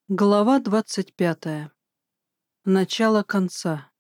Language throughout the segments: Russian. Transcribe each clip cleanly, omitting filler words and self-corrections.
Глава 25. Начало конца.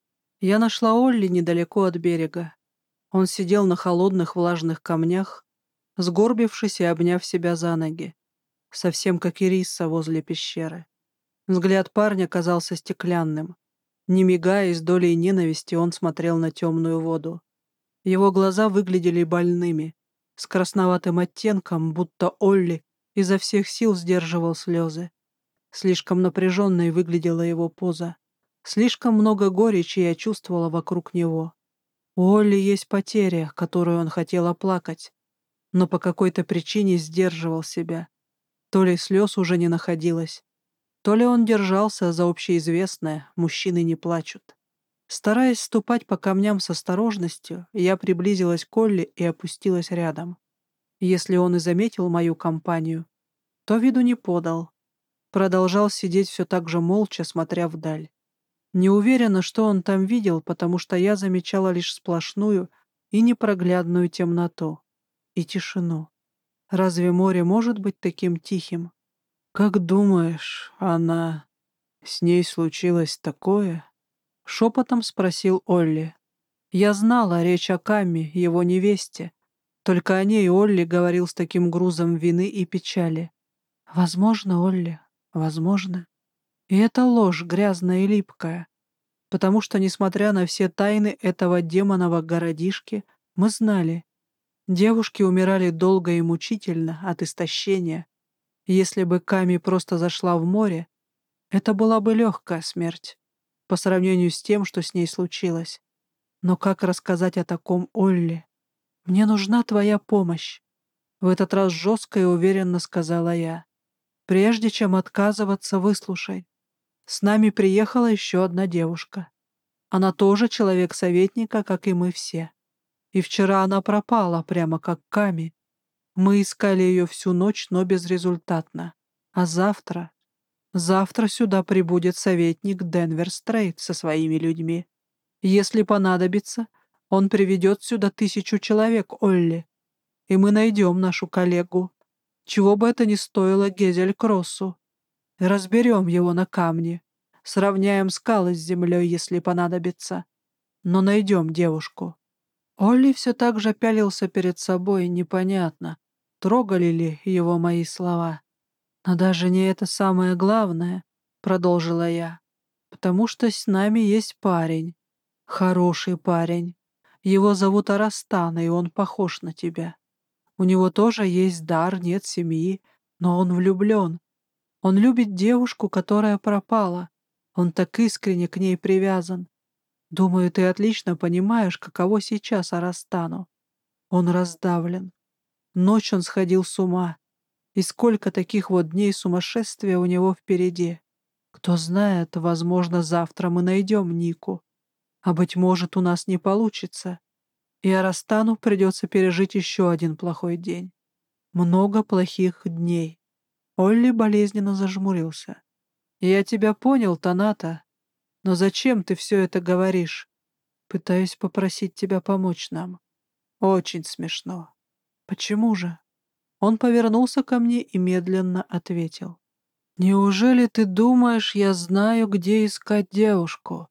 Я нашла Олли недалеко от берега. Он сидел на холодных влажных камнях, сгорбившись и обняв себя за ноги, совсем как Ириса возле пещеры. Взгляд парня казался стеклянным. Не мигая, с долей ненависти он смотрел на темную воду. Его глаза выглядели больными, с красноватым оттенком, будто Олли изо всех сил сдерживал слезы. Слишком напряженной выглядела его поза. Слишком много горечи я чувствовала вокруг него. У Олли есть потеря, которую он хотел оплакать, но по какой-то причине сдерживал себя. То ли слез уже не находилось, то ли он держался за общеизвестное «мужчины не плачут». Стараясь ступать по камням с осторожностью, я приблизилась к Олли и опустилась рядом. Если он и заметил мою компанию, то виду не подал. Продолжал сидеть все так же молча, смотря вдаль. Не уверена, что он там видел, потому что я замечала лишь сплошную и непроглядную темноту и тишину. Разве море может быть таким тихим? «Как думаешь, она... с ней случилось такое?» — шепотом спросил Олли. Я знала речь о Камме, его невесте. Только о ней Олли говорил с таким грузом вины и печали. «Возможно, Олли, возможно». И это ложь грязная и липкая, потому что, несмотря на все тайны этого демонового городишки, мы знали, девушки умирали долго и мучительно от истощения. Если бы Ками просто зашла в море, это была бы легкая смерть по сравнению с тем, что с ней случилось. Но как рассказать о таком Олле? «Мне нужна твоя помощь», — в этот раз жестко и уверенно сказала я. «Прежде чем отказываться, выслушай. С нами приехала еще одна девушка. Она тоже человек советника, как и мы все. И вчера она пропала, прямо как Ками. Мы искали ее всю ночь, но безрезультатно. А завтра... Завтра сюда прибудет советник Денвер Стрейт со своими людьми. Если понадобится, он приведет сюда 1000 человек, Олли. И мы найдем нашу коллегу. Чего бы это ни стоило Гезель Кроссу. Разберем его на камне. Сравняем скалы с землей, если понадобится. Но найдем девушку». Олли все так же пялился перед собой, непонятно, трогали ли его мои слова. «Но даже не это самое главное», — продолжила я, «потому что с нами есть парень, хороший парень. Его зовут Арастан, и он похож на тебя. У него тоже есть дар, нет семьи, но он влюблен. Он любит девушку, которая пропала. Он так искренне к ней привязан. Думаю, ты отлично понимаешь, каково сейчас Арастану. Он раздавлен. Ночь он сходил с ума. И сколько таких вот дней сумасшествия у него впереди. Кто знает, возможно, завтра мы найдем Нику. А, быть может, у нас не получится. И Арастану придется пережить еще один плохой день. Много плохих дней». Олли болезненно зажмурился. «Я тебя понял, Таната. Но зачем ты все это говоришь? Пытаюсь попросить тебя помочь нам. Очень смешно. Почему же?» Он повернулся ко мне и медленно ответил. «Неужели ты думаешь, я знаю, где искать девушку?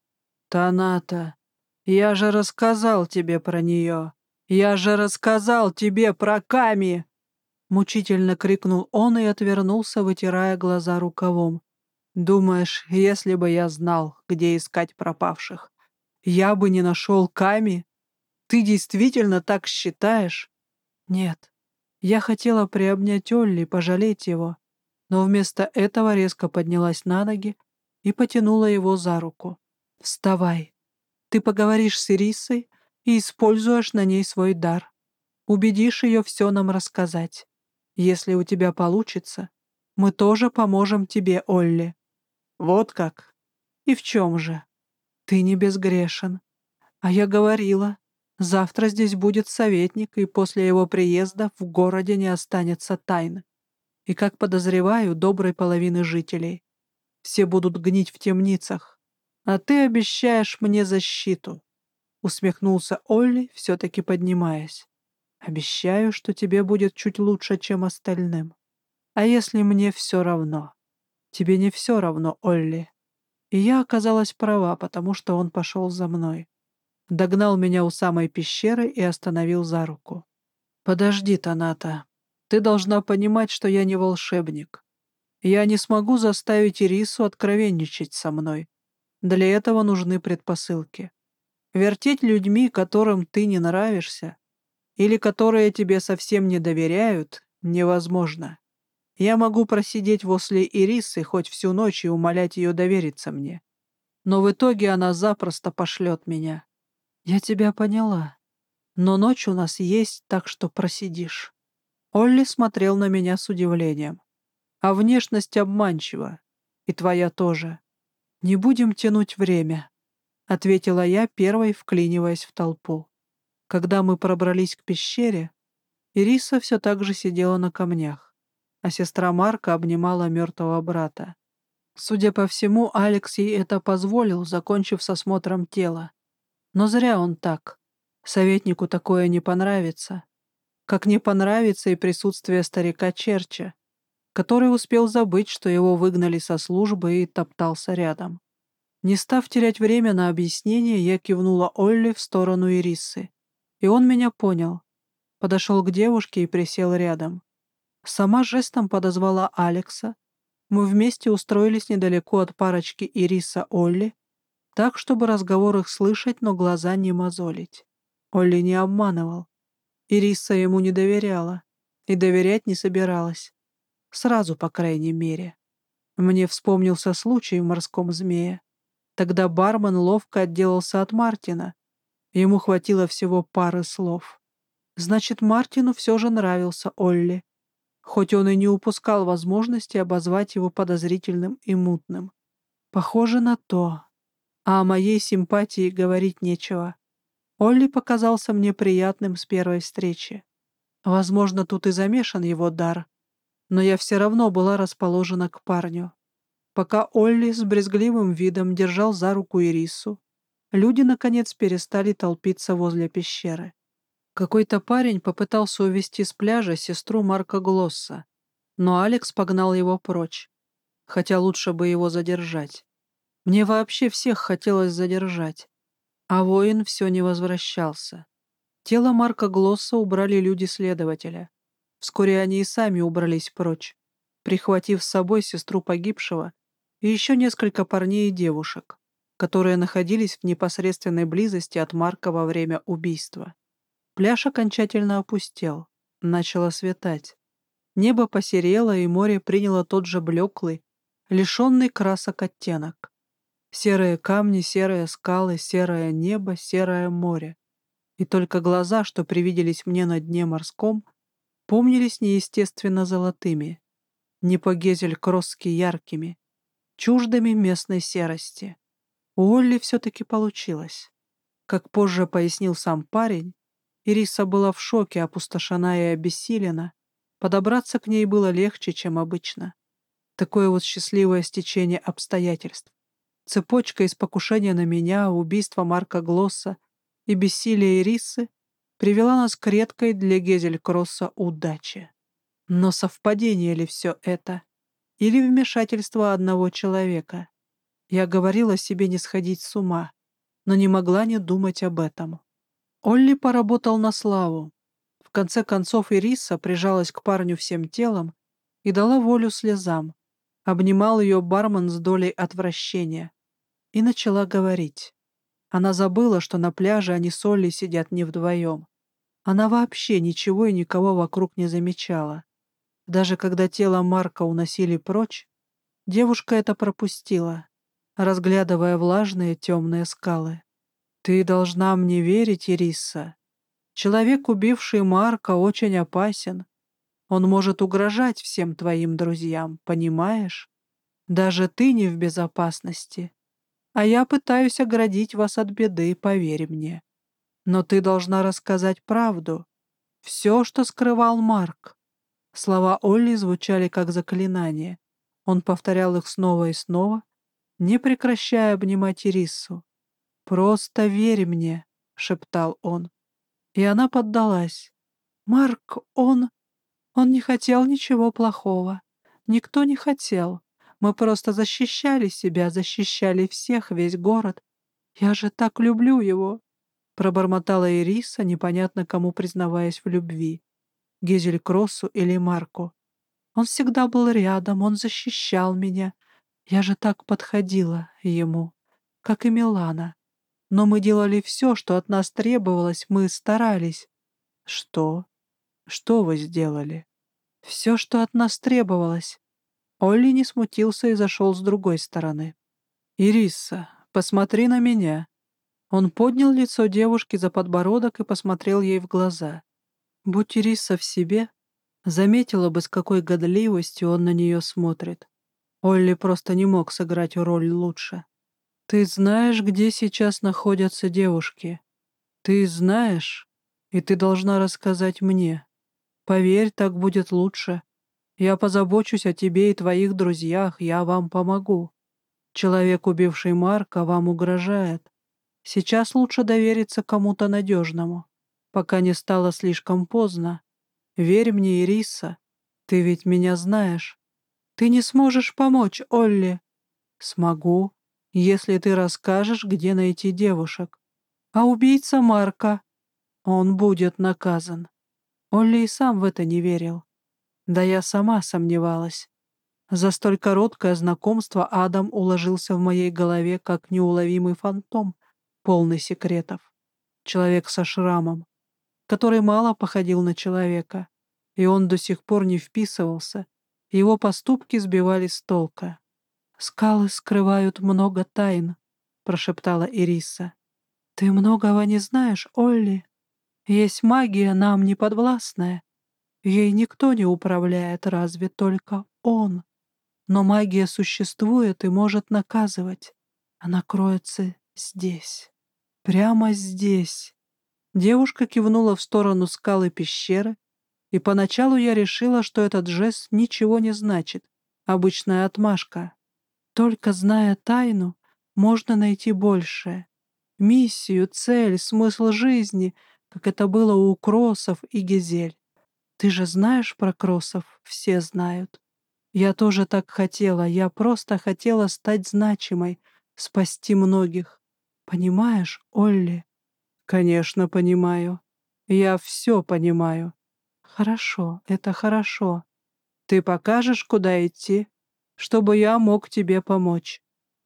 Таната, я же рассказал тебе про нее. Я же рассказал тебе про Ками!» Мучительно крикнул он и отвернулся, вытирая глаза рукавом. «Думаешь, если бы я знал, где искать пропавших, я бы не нашел Ками? Ты действительно так считаешь?» «Нет». Я хотела приобнять Олли, пожалеть его, но вместо этого резко поднялась на ноги и потянула его за руку. «Вставай. Ты поговоришь с Ирисой и используешь на ней свой дар. Убедишь ее все нам рассказать. Если у тебя получится, мы тоже поможем тебе, Олли». «Вот как? И в чем же?» «Ты не безгрешен. А я говорила, завтра здесь будет советник, и после его приезда в городе не останется тайн. И, как подозреваю, доброй половины жителей. Все будут гнить в темницах. А ты обещаешь мне защиту», — усмехнулся Олли, все-таки поднимаясь. «Обещаю, что тебе будет чуть лучше, чем остальным. А если мне все равно? Тебе не все равно, Олли. И я оказалась права, потому что он пошел за мной. Догнал меня у самой пещеры и остановил за руку. «Подожди, Таната. Ты должна понимать, что я не волшебник. Я не смогу заставить Ирису откровенничать со мной. Для этого нужны предпосылки. Вертеть людьми, которым ты не нравишься, или которые тебе совсем не доверяют, невозможно. Я могу просидеть возле Ирисы хоть всю ночь и умолять ее довериться мне. Но в итоге она запросто пошлет меня. Я тебя поняла. Но ночь у нас есть, так что просидишь». Олли смотрел на меня с удивлением. «А внешность обманчива. И твоя тоже. Не будем тянуть время», — ответила я, первой вклиниваясь в толпу. Когда мы пробрались к пещере, Ириса все так же сидела на камнях, а сестра Марка обнимала мертвого брата. Судя по всему, Алекс ей это позволил, закончив с осмотром тела. Но зря он так. Советнику такое не понравится. Как не понравится и присутствие старика Черча, который успел забыть, что его выгнали со службы и топтался рядом. Не став терять время на объяснение, я кивнула Олли в сторону Ирисы. И он меня понял. Подошел к девушке и присел рядом. Сама жестом подозвала Алекса. Мы вместе устроились недалеко от парочки Ириса-Олли, так, чтобы разговор их слышать, но глаза не мозолить. Олли не обманывал. Ириса ему не доверяла и доверять не собиралась. Сразу, по крайней мере. Мне вспомнился случай в «Морском змее». Тогда бармен ловко отделался от Мартина. Ему хватило всего пары слов. Значит, Мартину все же нравился Олли, хоть он и не упускал возможности обозвать его подозрительным и мутным. Похоже на то. А о моей симпатии говорить нечего. Олли показался мне приятным с первой встречи. Возможно, тут и замешан его дар, но я все равно была расположена к парню. Пока Олли с брезгливым видом держал за руку Ирису, люди, наконец, перестали толпиться возле пещеры. Какой-то парень попытался увести с пляжа сестру Марка Глосса, но Алекс погнал его прочь, хотя лучше бы его задержать. Мне вообще всех хотелось задержать, а воин все не возвращался. Тело Марка Глосса убрали люди следователя. Вскоре они и сами убрались прочь, прихватив с собой сестру погибшего и еще несколько парней и девушек, которые находились в непосредственной близости от Марка во время убийства. Пляж окончательно опустел, начало светать. Небо посерело, и море приняло тот же блеклый, лишенный красок оттенок. Серые камни, серые скалы, серое небо, серое море. И только глаза, что привиделись мне на дне морском, помнились неестественно золотыми, не по-гезель-кросски яркими, чуждыми местной серости. У Олли все-таки получилось. Как позже пояснил сам парень, Ириса была в шоке, опустошена и обессилена. Подобраться к ней было легче, чем обычно. Такое вот счастливое стечение обстоятельств. Цепочка из покушения на меня, убийства Марка Глосса и бессилия Ирисы привела нас к редкой для Гезель-Кросса удаче. Но совпадение ли все это? Или вмешательство одного человека? Я говорила себе не сходить с ума, но не могла не думать об этом. Олли поработал на славу. В конце концов Ириса прижалась к парню всем телом и дала волю слезам. Обнимал ее бармен с долей отвращения. И начала говорить. Она забыла, что на пляже они с Олли сидят не вдвоем. Она вообще ничего и никого вокруг не замечала. Даже когда тело Марка уносили прочь, девушка это пропустила, разглядывая влажные темные скалы. «Ты должна мне верить, Ириса. Человек, убивший Марка, очень опасен. Он может угрожать всем твоим друзьям, понимаешь? Даже ты не в безопасности. А я пытаюсь оградить вас от беды, поверь мне. Но ты должна рассказать правду. Все, что скрывал Марк». Слова Олли звучали как заклинание. Он повторял их снова и снова, не прекращая обнимать Ирису. «Просто верь мне», — шептал он. И она поддалась. «Марк, он не хотел ничего плохого. Никто не хотел. Мы просто защищали себя, защищали всех, весь город. Я же так люблю его!» Пробормотала Ириса, непонятно кому признаваясь в любви. Гизель Кроссу или Марку. «Он всегда был рядом, он защищал меня. Я же так подходила ему, как и Милана. Но мы делали все, что от нас требовалось, мы старались». «Что? Что вы сделали?» «Все, что от нас требовалось». Олли не смутился и зашел с другой стороны. «Ириса, посмотри на меня». Он поднял лицо девушки за подбородок и посмотрел ей в глаза. Будь Ириса в себе, заметила бы, с какой годливостью он на нее смотрит. Олли просто не мог сыграть роль лучше. «Ты знаешь, где сейчас находятся девушки? Ты знаешь, и ты должна рассказать мне. Поверь, так будет лучше. Я позабочусь о тебе и твоих друзьях, я вам помогу. Человек, убивший Марка, вам угрожает. Сейчас лучше довериться кому-то надежному, пока не стало слишком поздно. Верь мне, Ириса, ты ведь меня знаешь. Ты не сможешь помочь, Олли». «Смогу, если ты расскажешь, где найти девушек. А убийца Марка, он будет наказан». Олли и сам в это не верил. Да я сама сомневалась. За столь короткое знакомство Адам уложился в моей голове как неуловимый фантом, полный секретов. Человек со шрамом, который мало походил на человека, и он до сих пор не вписывался, его поступки сбивали с толка. «Скалы скрывают много тайн», — прошептала Ириса. «Ты многого не знаешь, Олли. Есть магия, нам неподвластная. Ей никто не управляет, разве только он. Но магия существует и может наказывать. Она кроется здесь, прямо здесь». Девушка кивнула в сторону скалы пещеры, и поначалу я решила, что этот жест ничего не значит, обычная отмашка. Только зная тайну, можно найти большее. Миссию, цель, смысл жизни, как это было у Кроссов и Гизель. Ты же знаешь про Кроссов, все знают. Я тоже так хотела, я просто хотела стать значимой, спасти многих. Понимаешь, Олли? Конечно, понимаю. Я все понимаю. Хорошо, это хорошо. Ты покажешь, куда идти, чтобы я мог тебе помочь.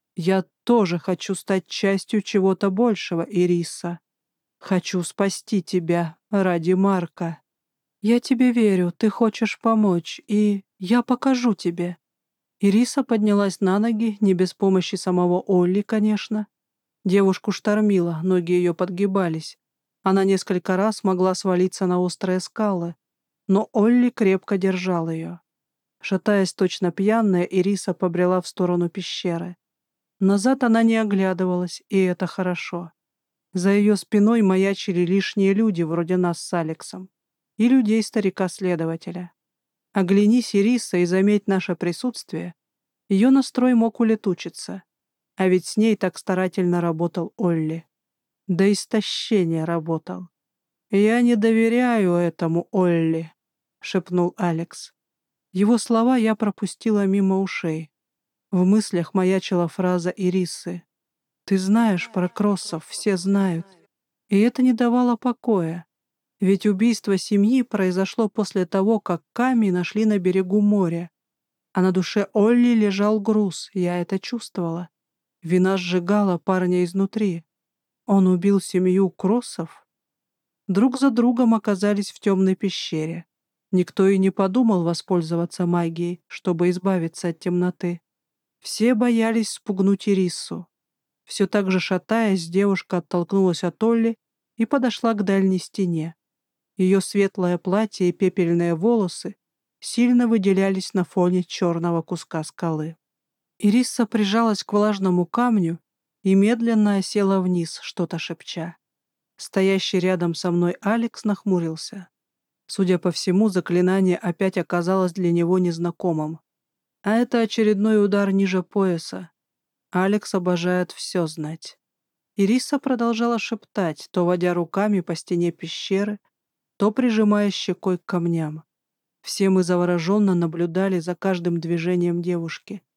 Я тоже хочу стать частью чего-то большего, Ириса. Хочу спасти тебя ради Марка. Я тебе верю, ты хочешь помочь, и я покажу тебе». Ириса поднялась на ноги, не без помощи самого Олли, конечно. Девушку штормило, ноги ее подгибались. Она несколько раз могла свалиться на острые скалы, но Олли крепко держал ее. Шатаясь точно пьяная, Ириса побрела в сторону пещеры. Назад она не оглядывалась, и это хорошо. За ее спиной маячили лишние люди, вроде нас с Алексом, и людей старика-следователя. Оглянись, Ириса, и заметь наше присутствие, ее настрой мог улетучиться. А ведь с ней так старательно работал Олли. До истощения работал. «Я не доверяю этому Олли», — шепнул Алекс. Его слова я пропустила мимо ушей. В мыслях маячила фраза Ирисы. «Ты знаешь про Кроссов, все знают». И это не давало покоя. Ведь убийство семьи произошло после того, как Ками нашли на берегу моря. А на душе Олли лежал груз, я это чувствовала. Вина сжигала парня изнутри. Он убил семью Кроссов. Друг за другом оказались в темной пещере. Никто и не подумал воспользоваться магией, чтобы избавиться от темноты. Все боялись спугнуть Ирису. Все так же шатаясь, девушка оттолкнулась от Олли и подошла к дальней стене. Ее светлое платье и пепельные волосы сильно выделялись на фоне черного куска скалы. Ириса прижалась к влажному камню и медленно осела вниз, что-то шепча. Стоящий рядом со мной Алекс нахмурился. Судя по всему, заклинание опять оказалось для него незнакомым. А это очередной удар ниже пояса. Алекс обожает все знать. Ириса продолжала шептать, то водя руками по стене пещеры, то прижимая щекой к камням. Все мы завороженно наблюдали за каждым движением девушки.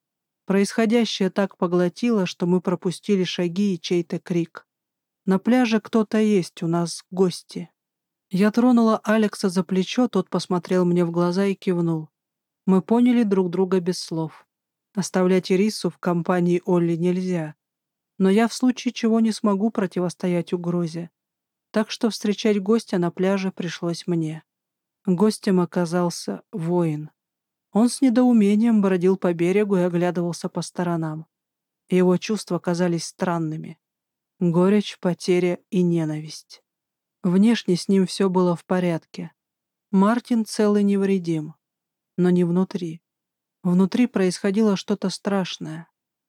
Происходящее так поглотило, что мы пропустили шаги и чей-то крик. «На пляже кто-то есть, у нас гости». Я тронула Алекса за плечо, тот посмотрел мне в глаза и кивнул. Мы поняли друг друга без слов. Оставлять Ирису в компании Олли нельзя, но я в случае чего не смогу противостоять угрозе. Так что встречать гостя на пляже пришлось мне. Гостем оказался воин. Он с недоумением бродил по берегу и оглядывался по сторонам. Его чувства казались странными. Горечь, потеря и ненависть. Внешне с ним все было в порядке. Мартин цел и невредим. Но не внутри. Внутри происходило что-то страшное.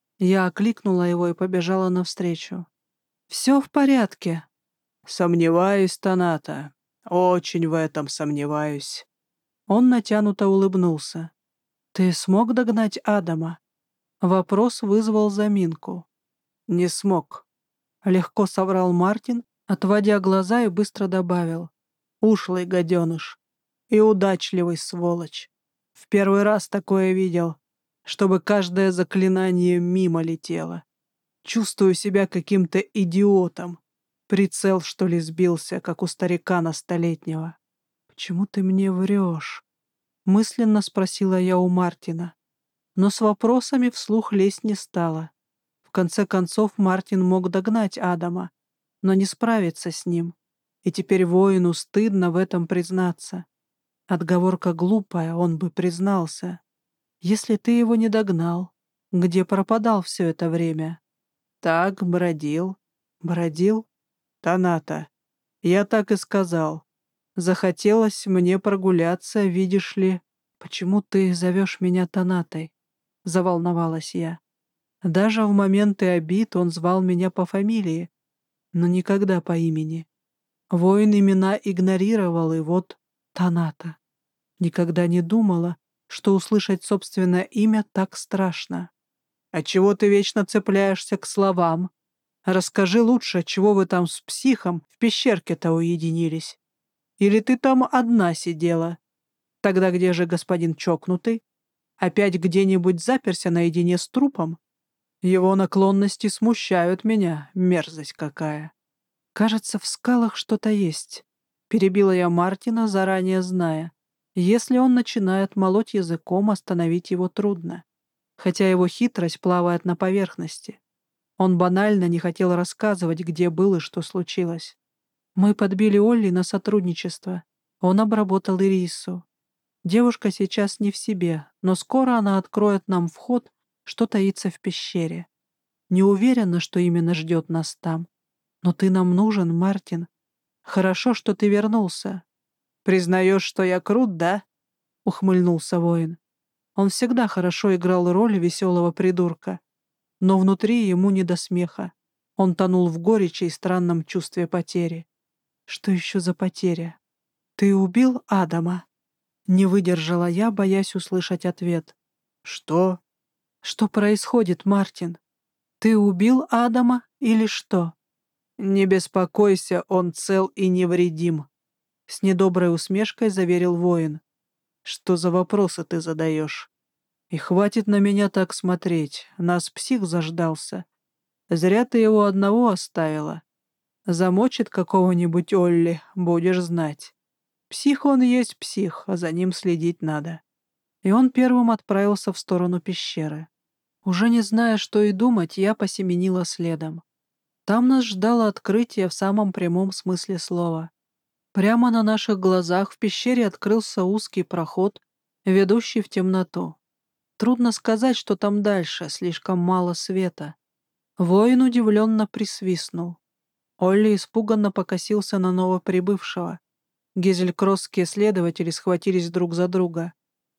Я окликнула его и побежала навстречу. «Все в порядке». «Сомневаюсь, Таната. Очень в этом сомневаюсь». Он натянуто улыбнулся. «Ты смог догнать Адама?» Вопрос вызвал заминку. «Не смог», — легко соврал Мартин, отводя глаза и быстро добавил. «Ушлый гаденыш и удачливый сволочь. В первый раз такое видел, чтобы каждое заклинание мимо летело. Чувствую себя каким-то идиотом. Прицел, что ли, сбился, как у старикана столетнего. «Почему ты мне врешь?» — мысленно спросила я у Мартина. Но с вопросами вслух лезть не стала. В конце концов, Мартин мог догнать Адама, но не справиться с ним. И теперь воину стыдно в этом признаться. Отговорка глупая, он бы признался. «Если ты его не догнал, где пропадал все это время?» «Так, бродил». «Бродил?» «Таната, я так и сказал. Захотелось мне прогуляться, видишь ли». «Почему ты зовешь меня Танатой?» — заволновалась я. Даже в моменты обид он звал меня по фамилии, но никогда по имени. Воин имена игнорировал, и вот Таната. Никогда не думала, что услышать собственное имя так страшно. «А чего ты вечно цепляешься к словам? Расскажи лучше, чего вы там с психом в пещерке-то уединились? Или ты там одна сидела? Тогда где же господин чокнутый? Опять где-нибудь заперся наедине с трупом? Его наклонности смущают меня, мерзость какая». «Кажется, в скалах что-то есть», — перебила я Мартина, заранее зная. Если он начинает молоть языком, остановить его трудно. Хотя его хитрость плавает на поверхности. Он банально не хотел рассказывать, где был и что случилось. Мы подбили Олли на сотрудничество. Он обработал Ирису. Девушка сейчас не в себе, но скоро она откроет нам вход, что таится в пещере. Не уверена, что именно ждет нас там. Но ты нам нужен, Мартин. Хорошо, что ты вернулся. «Признаешь, что я крут, да?» — ухмыльнулся воин. Он всегда хорошо играл роль веселого придурка, но внутри ему не до смеха. Он тонул в горечи и странном чувстве потери. «Что еще за потеря? Ты убил Адама?» Не выдержала я, боясь услышать ответ. «Что?» «Что происходит, Мартин? Ты убил Адама или что?» «Не беспокойся, он цел и невредим», — с недоброй усмешкой заверил воин. «Что за вопросы ты задаешь? И хватит на меня так смотреть, нас псих заждался. Зря ты его одного оставила. Замочит какого-нибудь Олли, будешь знать. Псих он есть псих, а за ним следить надо». И он первым отправился в сторону пещеры. Уже не зная, что и думать, я посеменила следом. Там нас ждало открытие в самом прямом смысле слова. Прямо на наших глазах в пещере открылся узкий проход, ведущий в темноту. Трудно сказать, что там дальше, слишком мало света. Воин удивленно присвистнул. Олли испуганно покосился на новоприбывшего. Гизелькросские следователи схватились друг за друга.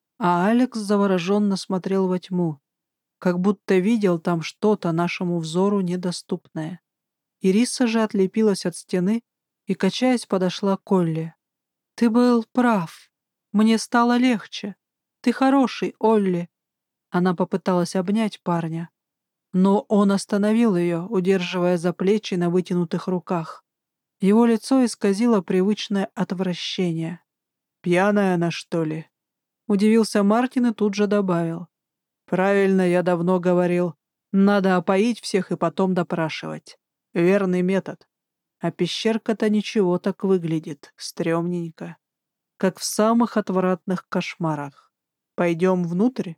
А Алекс завороженно смотрел во тьму, как будто видел там что-то нашему взору недоступное. Ириса же отлепилась от стены и, качаясь, подошла к Олли. «Ты был прав. Мне стало легче. Ты хороший, Олли». Она попыталась обнять парня, но он остановил ее, удерживая за плечи на вытянутых руках. Его лицо исказило привычное отвращение. «Пьяная она, что ли?» Удивился Мартин и тут же добавил. Правильно, я давно говорил. Надо опоить всех и потом допрашивать. Верный метод. А пещерка-то ничего так выглядит, стрёмненько. Как в самых отвратных кошмарах. Пойдем внутрь?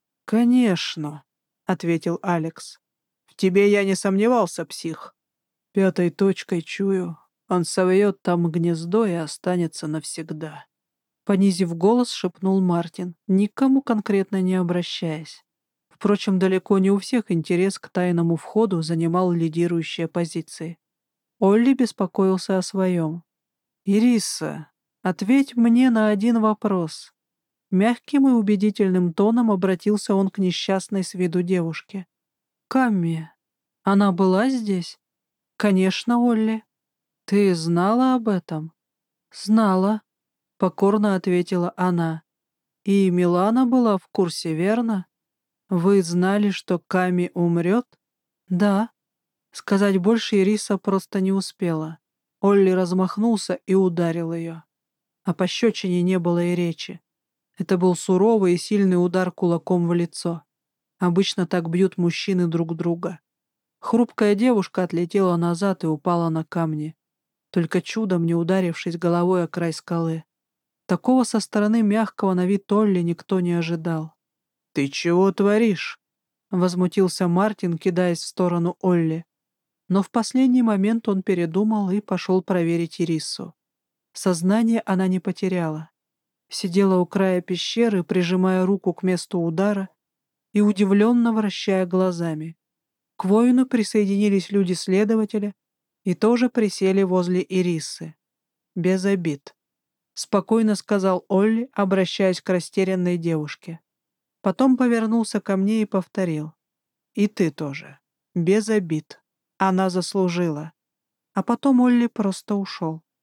Конечно, — ответил Алекс. В тебе я не сомневался, псих. Пятой точкой чую, он совьет там гнездо и останется навсегда. Понизив голос, шепнул Мартин, никому конкретно не обращаясь. Впрочем, далеко не у всех интерес к тайному входу занимал лидирующие позиции. Олли беспокоился о своем. «Ириса, ответь мне на один вопрос». Мягким и убедительным тоном обратился он к несчастной с виду девушке. «Камми, она была здесь?» «Конечно, Олли. Ты знала об этом?» «Знала», — покорно ответила она. «И Милана была в курсе, верно? Вы знали, что Ками умрет?» «Да». Сказать больше Ириса просто не успела. Олли размахнулся и ударил ее. О пощечине не было и речи. Это был суровый и сильный удар кулаком в лицо. Обычно так бьют мужчины друг друга. Хрупкая девушка отлетела назад и упала на камни, только чудом не ударившись головой о край скалы. Такого со стороны мягкого на вид Олли никто не ожидал. «Ты чего творишь?» — возмутился Мартин, кидаясь в сторону Олли. Но в последний момент он передумал и пошел проверить Ирису. Сознание она не потеряла. Сидела у края пещеры, прижимая руку к месту удара и удивленно вращая глазами. К воину присоединились люди-следователя и тоже присели возле Ирисы. «Без обид», — спокойно сказал Олли, обращаясь к растерянной девушке. Потом повернулся ко мне и повторил. «И ты тоже. Без обид. Она заслужила». А потом Олли просто ушел.